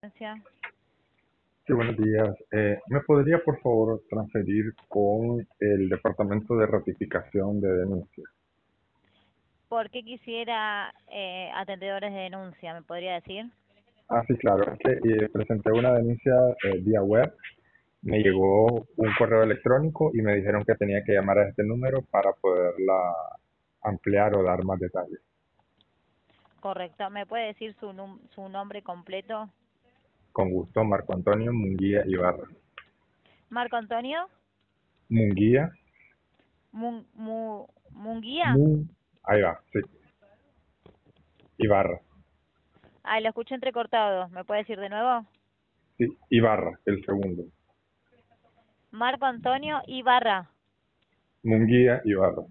Audiencia. Sí, buenos días. ¿Me podría, por favor, transferir con el Departamento de Ratificación de Denuncias? ¿Por qué quisiera atendedores de denuncia? ¿Me podría decir? Ah, sí, claro. Es que presenté una denuncia vía web. Me Sí, llegó un correo electrónico y me dijeron que tenía que llamar a este número para poderla ampliar o dar más detalles. correcto. ¿Me puede decir su nombre completo? Con gusto, Marco Antonio Munguía Ibarra. Marco Antonio Munguía, Munguía. Mun, ahí va, sí, Ibarra. Ah, lo escuché entrecortado. ¿Me puede decir de nuevo? Sí, Ibarra, el segundo. Marco Antonio Ibarra. Munguía Ibarra.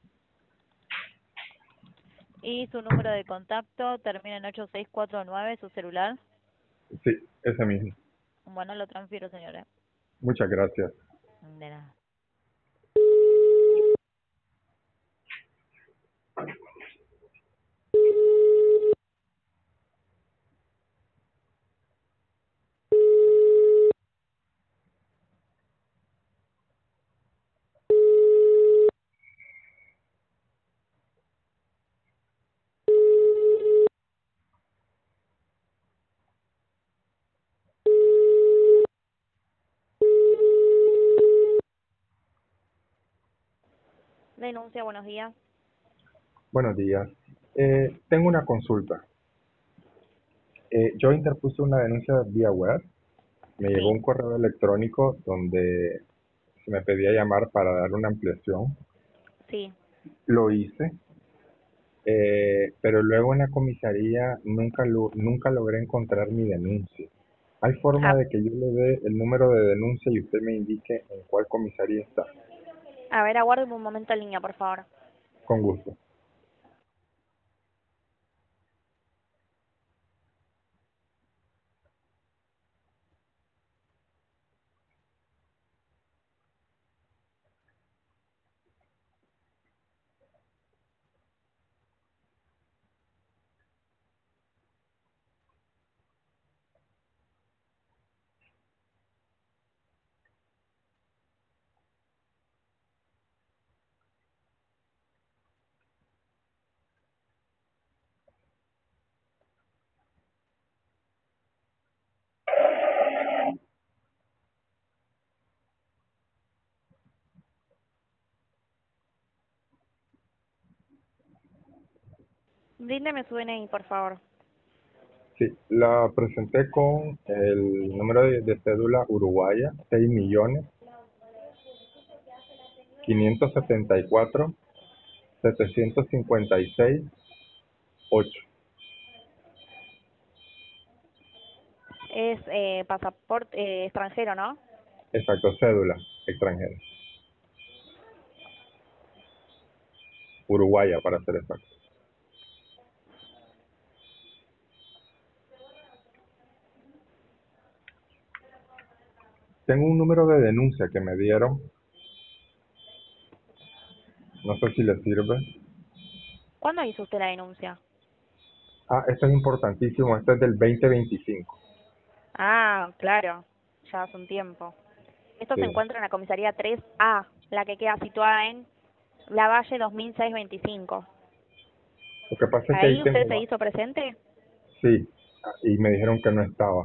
Y su número de contacto termina en 8649, su celular. Sí, ese mismo. Bueno, lo transfiero, señora. Muchas gracias. De nada. Denuncia, buenos días. Buenos días. Tengo una consulta. Yo interpuse una denuncia vía web. Me llegó Sí, un correo electrónico donde se me pedía llamar para dar una ampliación. sí. Lo hice, pero luego en la comisaría nunca logré encontrar mi denuncia. ¿Hay forma A, de que yo le dé el número de denuncia y usted me indique en cuál comisaría está? a ver, aguárdeme un momento en línea, por favor. Con gusto. Bríndeme su DNI, por favor. Sí, la presenté con el número de cédula uruguaya, 6.574.756.8. Es pasaporte extranjero, ¿no? Exacto, cédula extranjera. Uruguaya, para ser exacto. Tengo un número de denuncia que me dieron, no sé si le sirve. ¿Cuándo hizo usted la denuncia? Ah, este es importantísimo, este es del 2025. Ah, claro, ya hace un tiempo. Esto se Sí. encuentra en la comisaría 3A, la que queda situada en Lavalle 2625. Lo que pasa es que ahí ¿Ahí usted tengo, se hizo presente? sí, y me dijeron que no estaba.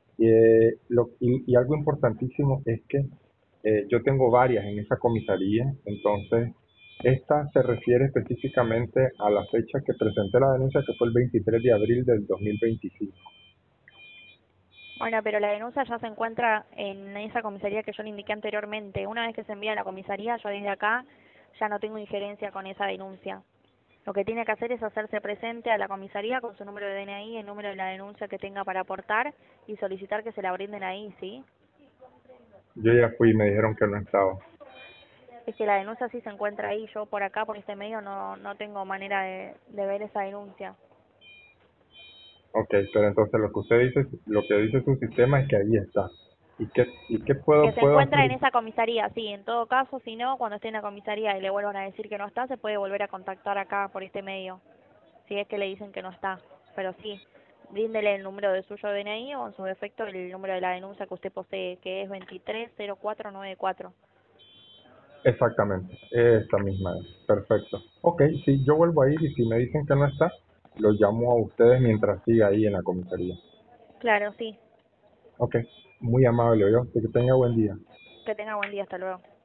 Y algo importantísimo es que yo tengo varias en esa comisaría, entonces esta se refiere específicamente a la fecha que presenté la denuncia, que fue el 23 de abril del 2025. Bueno, pero la denuncia ya se encuentra en esa comisaría que yo le indiqué anteriormente. Una vez que se envía a la comisaría, yo desde acá ya no tengo injerencia con esa denuncia. Lo que tiene que hacer es hacerse presente a la comisaría con su número de DNI, el número de la denuncia que tenga para aportar y solicitar que se la brinden ahí, ¿sí? Yo ya fui y me dijeron que no estaba. Es que la denuncia sí se encuentra ahí, yo por acá, por este medio, no tengo manera de ver esa denuncia. Ok, pero entonces lo que usted dice, lo que dice su sistema es que ahí está. ¿Y qué Que se puedo hacer? encuentra en esa comisaría, sí, en todo caso, si no, cuando esté en la comisaría y le vuelvan a decir que no está, se puede volver a contactar acá por este medio, si es que le dicen que no está, pero sí, bríndele el número de suyo DNI o en su defecto el número de la denuncia que usted posee, que es 230494. Exactamente, esa misma es. Perfecto. Ok, sí, yo vuelvo a ir y si me dicen que no está, los llamo a ustedes mientras siga ahí en la comisaría. Claro, sí. Ok, muy amable, yo. Que tenga buen día. Que tenga buen día, hasta luego.